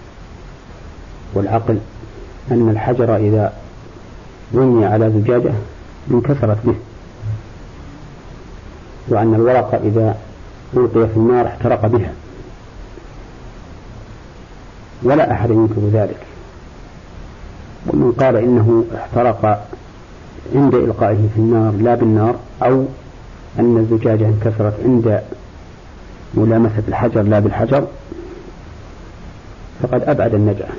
والعقل أن الحجر إذا بني على زجاجة انكسرت به، وأن الورق إذا ألقي في النار احترق بها، ولا أحد ينكر ذلك. ومن قال إنه احترق عند إلقائه في النار لا بالنار، أو أن الزجاجة انكسرت عند ملامسة الحجر لا بالحجر، فقد أبعد النجعة.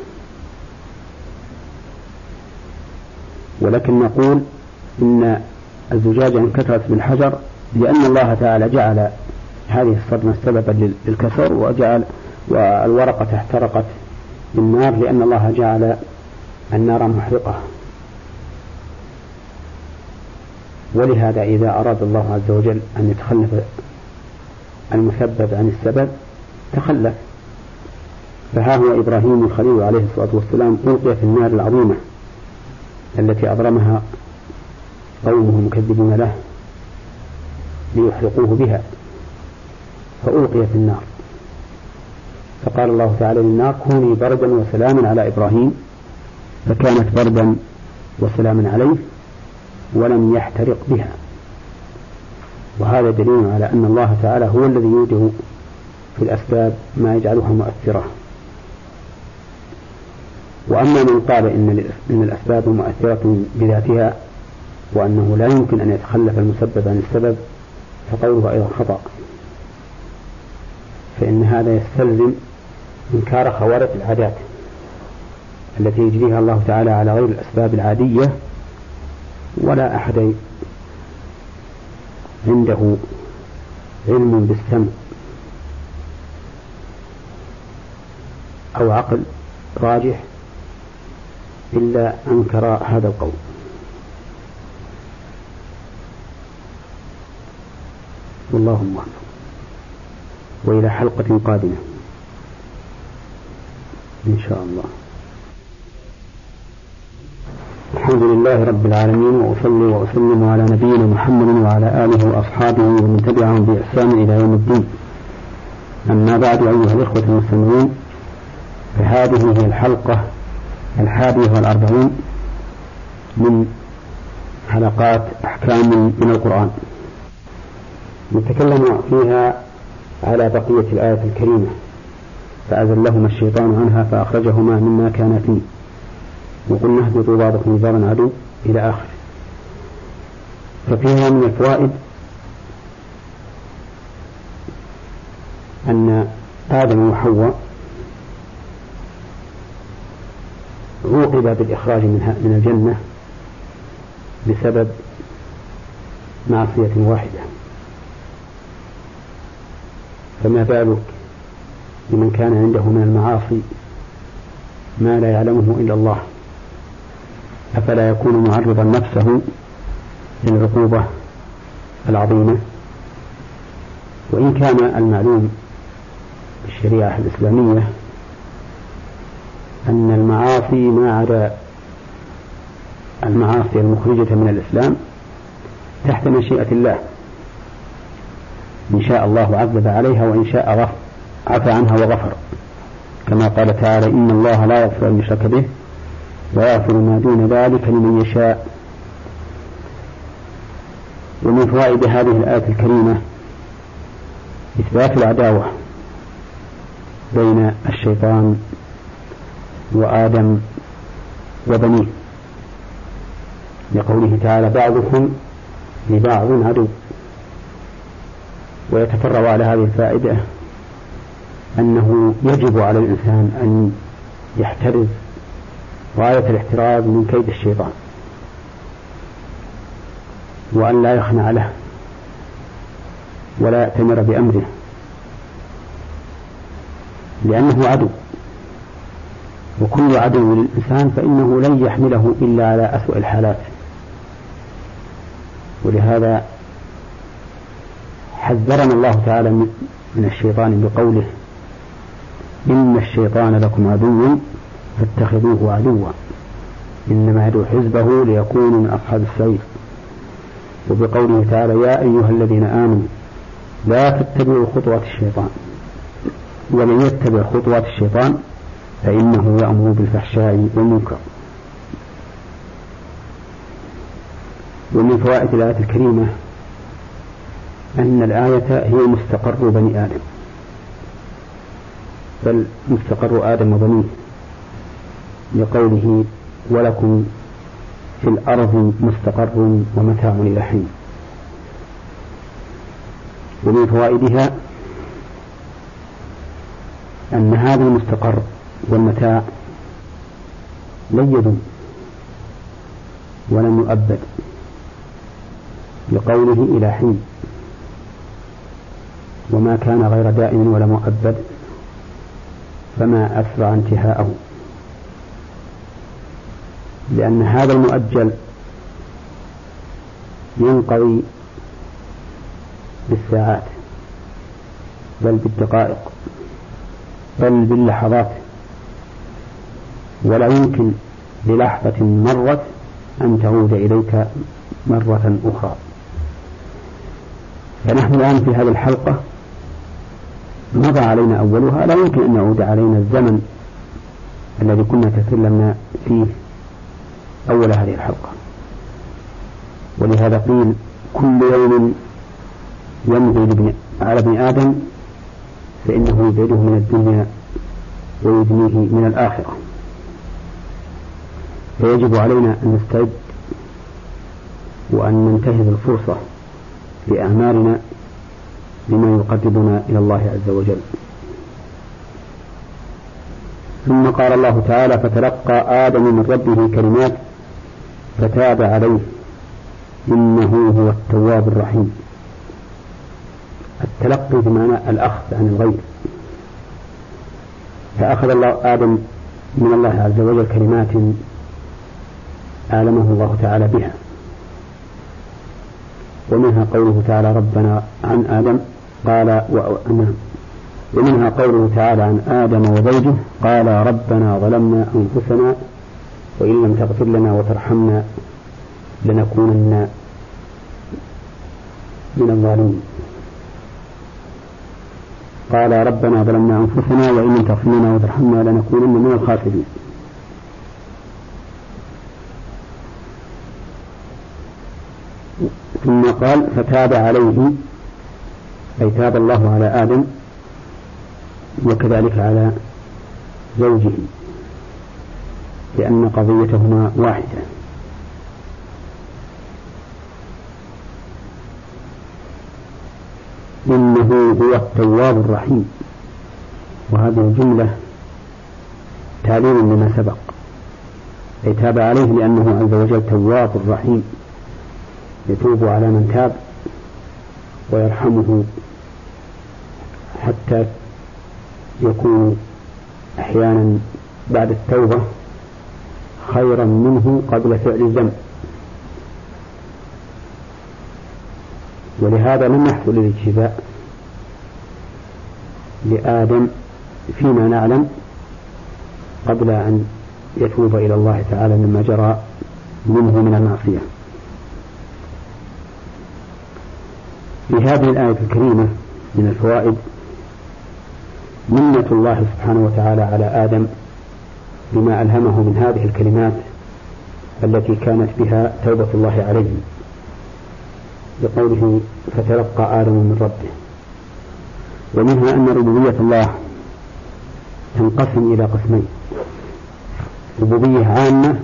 ولكن نقول إن الزجاجة انكسرت بالحجر لأن الله تعالى جعل هذه الصدمة سببا للكسر، والورقة احترقت بالنار لأن الله جعل النار محرقة. ولهذا إذا أراد الله عز وجل أن يتخلف المسبب عن السبب تخلف. فها هو إبراهيم الخليل عليه الصلاة والسلام ألقي في النار العظيمة التي أضرمها قومه مكذبون له ليحرقوه بها، فألقي في النار، فقال الله تعالى للنار: كوني بردا وسلاما على إبراهيم، فكانت بردا وسلاما عليه ولم يحترق بها. وهذا دليل على أن الله تعالى هو الذي يوجد في الأسباب ما يجعلها مؤثرة. وأما من قال إن الأسباب مؤثرة بذاتها وأنه لا يمكن أن يتخلف المسبب عن السبب، فقوله أيضا خطأ، فإن هذا يستلزم إنكار خوارق العادات التي يجريها الله تعالى على غير الأسباب العادية، ولا أحد عنده علم بالسمع أو عقل راجح إلا أنكر هذا القول. والله أعلم. وإلى حلقة قادمة إن شاء الله. الحمد لله رب العالمين، وأصلي وأسلم على نبينا محمد وعلى آله وأصحابه ومن تبعهم بإحسان إلى يوم الدين. أما بعد، أيها الإخوة المستمعون، فهذه هي الحلقة 41 من حلقات أحكام من القرآن، نتكلم فيها على بقية الآية الكريمة: فأزلهما الشيطان عنها فأخرجهما مما كان فيه وقلنا اهبطوا بعضكم لبعض عدو إلى آخر. ففيها من الفوائد أن آدم وحواء عوقب بالإخراج من الجنة بسبب معصية واحدة، فما بالك بمن كان عنده من المعاصي ما لا يعلمه إلا الله؟ أفلا يكون معرضا نفسه للعقوبة العظيمة؟ وإن كان المعلوم بالشريعة الإسلامية أن المعاصي ما عدا المعاصي المخرجة من الإسلام تحت مشيئة الله، إن شاء الله عذب عليها وإن شاء عفى عنها وغفر، كما قال تعالى: إن الله لا يغفر أن يشرك به ويغفر ما دون ذلك لمن يشاء. ومن فوائد هذه الآية الكريمة إثبات العداوة بين الشيطان وآدم وبنيه، لقوله تعالى: بعضكم لبعض عدو. ويتفرع على هذه الفائدة أنه يجب على الإنسان أن يحترز غاية الاحتراز من كيد الشيطان، وأن لا يخنع له ولا يأتمر بأمره، لأنه عدو، وكل عدو للإنسان فإنه لن يحمله إلا على أسوأ الحالات. ولهذا حذرنا الله تعالى من الشيطان بقوله: إن الشيطان لكم عدو فاتخذوه عدوا إنما يدعو حزبه ليكونوا من أصحاب السعير. وبقوله تعالى: يا أيها الذين آمنوا لا تتبعوا خطوات الشيطان ومن يتبع خطوات الشيطان فإنه يأمر بالفحشاء والمنكر. ومن فوائد الآية الكريمة أن الآية هي مستقر بني آدم، بل مستقر آدم وبنيه، لقوله: ولكم في الأرض مستقر ومتاع إلى حين. ومن فوائدها أن هذا المستقر والمتاع لن يدوم ولن يؤبد، لقوله: إلى حين، وما كان غير دائم ولا مؤبد فما أسرع انتهاءه، لأن هذا المؤجل ينقضي بالساعات بل بالدقائق بل باللحظات، ولا يمكن للحظة مرت أن تعود إليك مرة أخرى. فنحن الآن في هذه الحلقة مضى علينا أولها، لا يمكن أن يعود علينا الزمن الذي كنا تكلمنا فيه أول هذه الحلقة. ولهذا قيل: كل يوم يمضي على ابن آدم فإنه يبعده من الدنيا ويدنيه من الآخرة. فيجب علينا أن نستعد وأن ننتهز الفرصة لأعمالنا بما يقربنا إلى الله عز وجل. ثم قال الله تعالى فتلقى آدم من ربه كلمات فتاب عليه إنه هو التواب الرحيم. التلقي بمعنى الأخذ عن الغير، فأخذ الله آدم من الله عز وجل كلمات أعلمه الله تعالى بها، ومنها قوله تعالى ربنا عن آدم قال ومنها قوله تعالى عن آدم وزوجه قال ربنا ظلمنا أنفسنا وإن لم تغفر لنا وترحمنا لنكونن من الظالمين. قال ربنا ظلمنا أنفسنا وإن لم تغفر لنا وترحمنا لنكونن من الخاسرين. ثم قال فتاب عليه، أي تاب الله على آدم وكذلك على زوجه، لأن قضيتهما واحدة. إنه هو التواب الرحيم، وهذه الجملة تعليل لما سبق، أي تاب عليه لأنه عز وجل تواب رحيم، يتوب على من تاب ويرحمه، حتى يكون أحيانا بعد التوبة خيرا منه قبل فعل الذنب. ولهذا لم يحصل الاجتباء لآدم فيما نعلم قبل أن يتوب إلى الله تعالى مما جرى منه من المعصية. في هذه الآية الكريمة من الفوائد منة الله سبحانه وتعالى على آدم بما ألهمه من هذه الكلمات التي كانت بها توبة الله عليه، بقوله فتلقى آدم من ربه. ومنها أن ربوبية الله تنقسم إلى قسمين: ربوبية عامة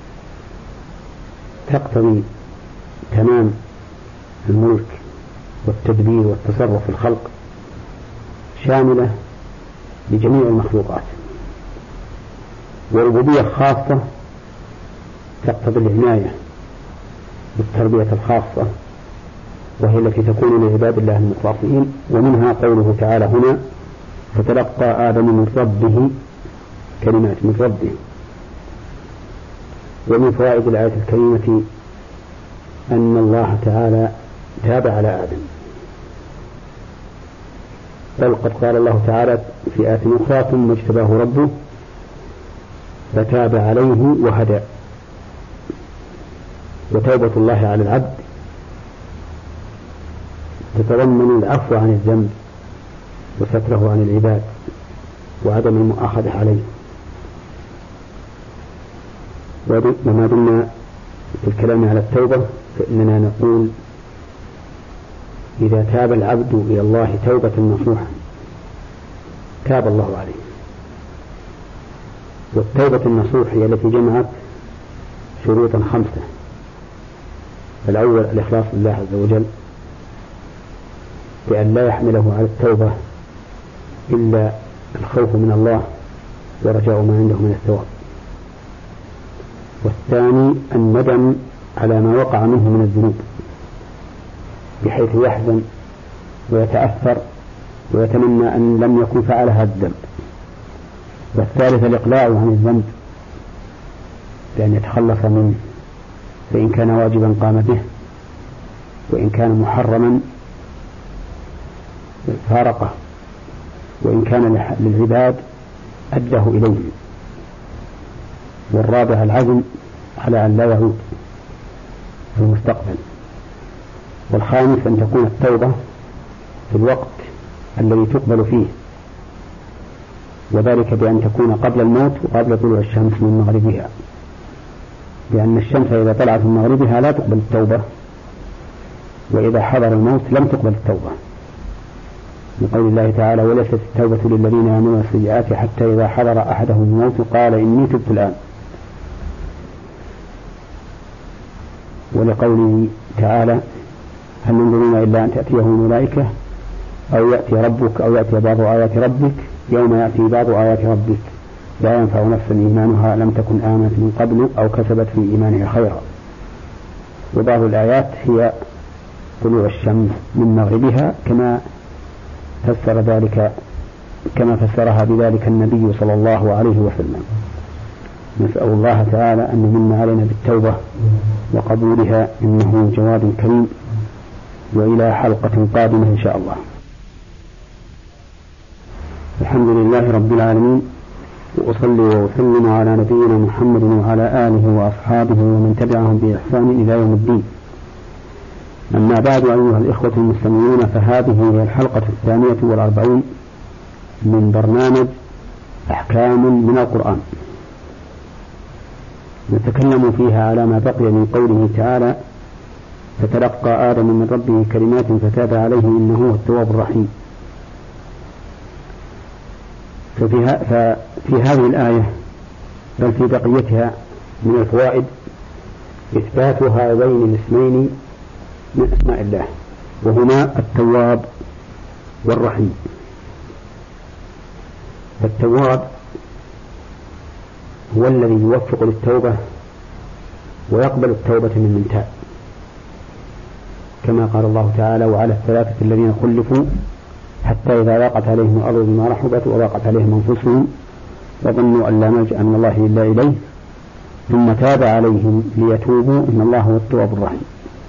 تقتضي تمام الملك والتدبير والتصرف في الخلق، شاملة لجميع المخلوقات. وربوبية خاصة تقتضي العناية والتربية الخاصة، وهي التي تكون لعباد الله المخلصين. ومنها قوله تعالى هنا فتلقى آدم من ربه كلمات من ربه. ومن فوائد الآية الكريمة أن الله تعالى تاب على آدم، بل قد قال الله تعالى في آية أخرى ثم اجتباه ربه فتاب عليه وهدى. وتوبة الله على العبد تتضمن العفو عن الذنب وستره عن العباد وعدم المؤاخذة عليه. وما دمنا في الكلام على التوبة فإننا نقول إذا تاب العبد إلى الله توبة نصوحا تاب الله عليه. والتوبة النصوح هي التي جمعت شروطا 5: الأول الإخلاص لله عز وجل بأن لا يحمله على التوبة إلا الخوف من الله ورجاء ما عنده من الثواب. والثاني الندم على ما وقع منه من الذنوب بحيث يحزن ويتأثر ويتمنى أن لم يكن فعل هذا الذنب. والثالث الإقلاع عن الذنب بأن يتخلص منه، فإن كان واجبا قام به، وإن كان محرما فارقه، وإن كان للعباد أداه إليه. والرابع العزم على أن لا يعود في المستقبل. والخامس أن تكون التوبة في الوقت الذي تقبل فيه، وذلك بأن تكون قبل الموت وقبل طلوع الشمس من مغربها، لأن الشمس إذا طلعت من مغربها لا تقبل التوبة، وإذا حضر الموت لم تقبل التوبة، لقول الله تعالى وليست التوبة للذين يعملون السيئات حتى إذا حضر أحدهم الموت قال إني تبت الآن. ولقوله تعالى هل ينظرون إلا أن تأتيهم الملائكة أو يأتي ربك أو يأتي بعض آيات ربك يوم يأتي بعض آيات ربك لا ينفع نفسا إيمانها لم تكن آمنت من قبل أو كسبت في إيمانها خيرا. وبعض الآيات هي طلوع الشمس من مغربها كما فسرها بذلك النبي صلى الله عليه وسلم. نسأل الله تعالى أن يمن علينا بالتوبة وقبولها إنه جواد كريم. وإلى حلقة قادمة إن شاء الله. الحمد لله رب العالمين، وأصلي وأسلم على نبينا محمد وعلى آله وأصحابه ومن تبعهم بإحسان إلى يوم الدين. أما بعد، أيها الإخوة المستمعون، فهذه هي الحلقة 42 من برنامج أحكام من القرآن، نتكلم فيها على ما بقي من قوله تعالى: فتلقى آدم من ربه كلمات فتاب عليه إنه هو التواب الرحيم. ففي هذه الآية بل في بقيتها من الفوائد إثبات هذين الاسمين من أسماء الله، وهما التواب والرحيم. فالتواب هو الذي يوفق للتوبة ويقبل التوبة من تاب، كما قال الله تعالى: وعلى الثلاثة الذين خلفوا حتى إذا ضاقت عليهم الأرض بما رحبت وضاقت عليهم أنفسهم وظنوا أن لا ملجأ من الله إلا إليه ثم تاب عليهم ليتوبوا إن الله هو التواب الرحيم.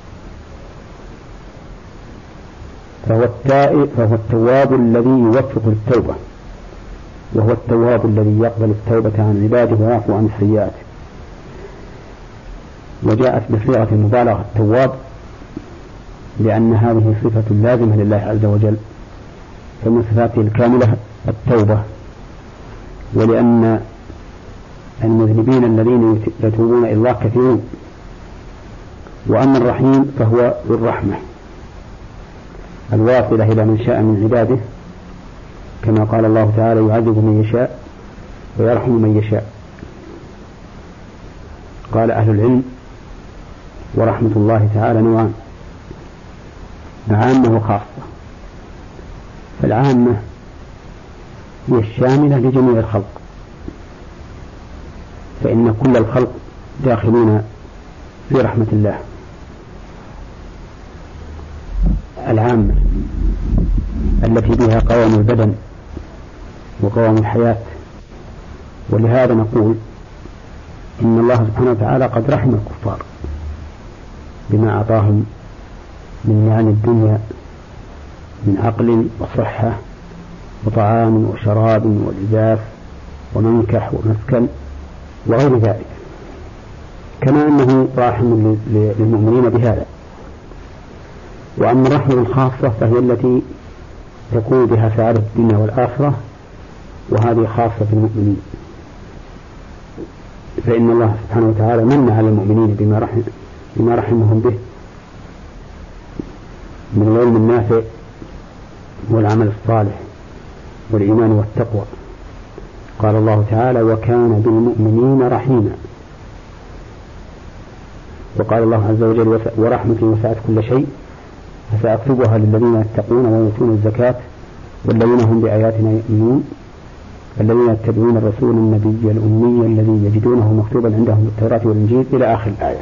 فهو التواب الذي يوفق للتوبة، وهو التواب الذي يقبل التوبة عن عباده ويعفو عن السيئات. وجاءت بصيغة المبالغة التواب لأن هذه صفة لازمة لله عز وجل، فمن صفاته الكاملة التوبة، ولأن المذنبين الذين يتوبون إلى الله كثيرون. وأما الرحيم فهو بالرحمة الواصلة إلى من شاء من عباده، كما قال الله تعالى: يعذب من يشاء ويرحم من يشاء. قال أهل العلم: ورحمة الله تعالى نوعان: عامة وخاصة. فالعامة هي الشاملة لجميع الخلق، فإن كل الخلق داخلون في رحمة الله. العامة التي بها قوام البدن وقوام الحياة. ولهذا نقول إن الله سبحانه وتعالى قد رحم الكفار بما أعطاهم من نعم الدنيا من عقل وصحة وطعام وشراب ولباس ومنكح ومسكن وغير ذلك، كما أنه راحم للمؤمنين بهذا. وأما الرحمة الخاصة فهي التي تكون بها سعادة الدنيا والآخرة، وهذه خاصة بالمؤمنين، فإن الله سبحانه وتعالى من على المؤمنين بما رحمهم به من العلم النافع والعمل الصالح والإيمان والتقوى. قال الله تعالى: وكان بالمؤمنين رحيما. وقال الله عز وجل: ورحمتي وسعت كل شيء فسأكتبها للذين يتقون ويؤتون الزكاة والذين هم بآياتنا يؤمنون الذين يتبعون الرسول النبي الأمي الذي يجدونه مكتوبا عندهم بالتوراة والإنجيل إلى آخر الآية.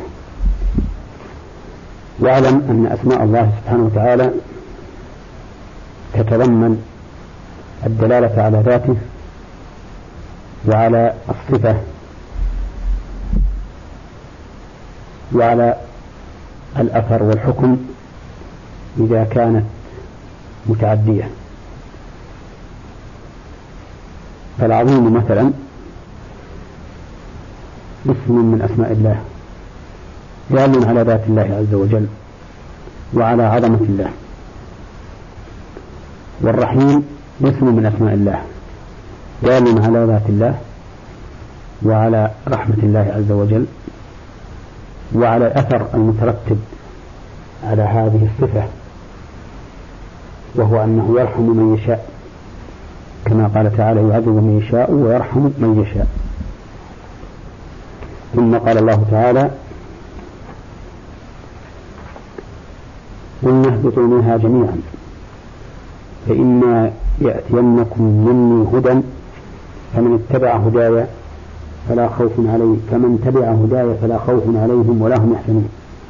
واعلم أن أسماء الله سبحانه وتعالى تتضمن الدلالة على ذاته وعلى الصفة وعلى الأثر والحكم إذا كانت متعدية. فالعظيم مثلا اسم من أسماء الله دال على ذات الله عز وجل وعلى عظمة الله. والرحيم اسم من أسماء الله دال على ذات الله وعلى رحمة الله عز وجل وعلى الأثر المترتب على هذه الصفة، وهو أنه يرحم من يشاء، كما قال تعالى: يعذب من يشاء ويرحم من يشاء. ثم قال الله تعالى: قلنا اهبطوا منها جميعا فإما يأتينكم مني هدى فمن اتبع هداي فلا خوف عليهم ولا هم يحزنون.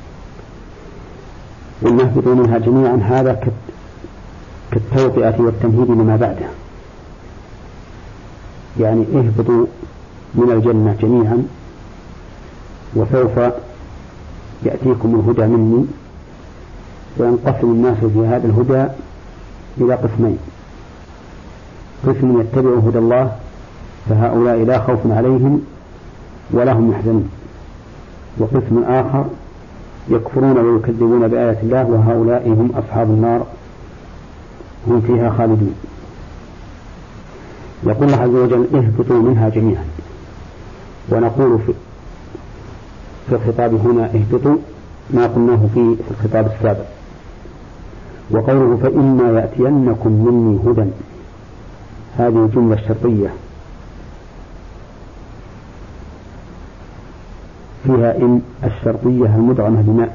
والمهبط منها جميعا هذا كالتوطئة والتمهيد لما بعده، يعني اهبطوا من الجنة جميعا وسوف يأتيكم الهدى مني. وينقسم الناس في هذا الهدى إلى قسمين: قسم يتبع هدى الله فهؤلاء لا خوف عليهم ولا هم يحزنون، وقسم آخر يكفرون ويكذبون بآيات الله وهؤلاء هم أصحاب النار هم فيها خالدون. يقول الله عز وجل: اهبطوا منها جميعا. ونقول في الخطاب هنا اهبطوا ما قلناه في الخطاب السابق. وقوله فإما يأتينكم مني هدى، هذه جملة شرطية فيها إن الشرطية المدغمة بماء،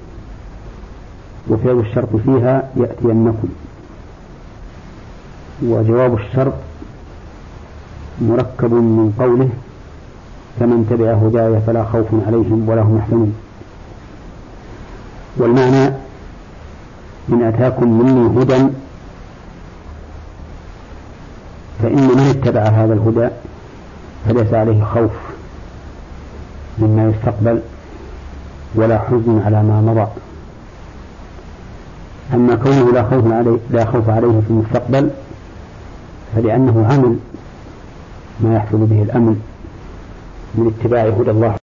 وفعل الشرط فيها يأتينكم، وجواب الشرط مركب من قوله فمن تبع هداي فلا خوف عليهم ولا هم يحزنون. والمعنى إن أتاكم مني هدى فإن من اتبع هذا الهدى فليس عليه خوف مما يستقبل ولا حزن على ما مضى. أما كونه لا خوف عليه في المستقبل فلأنه عمل ما يحصل به الأمن من اتباع هدى الله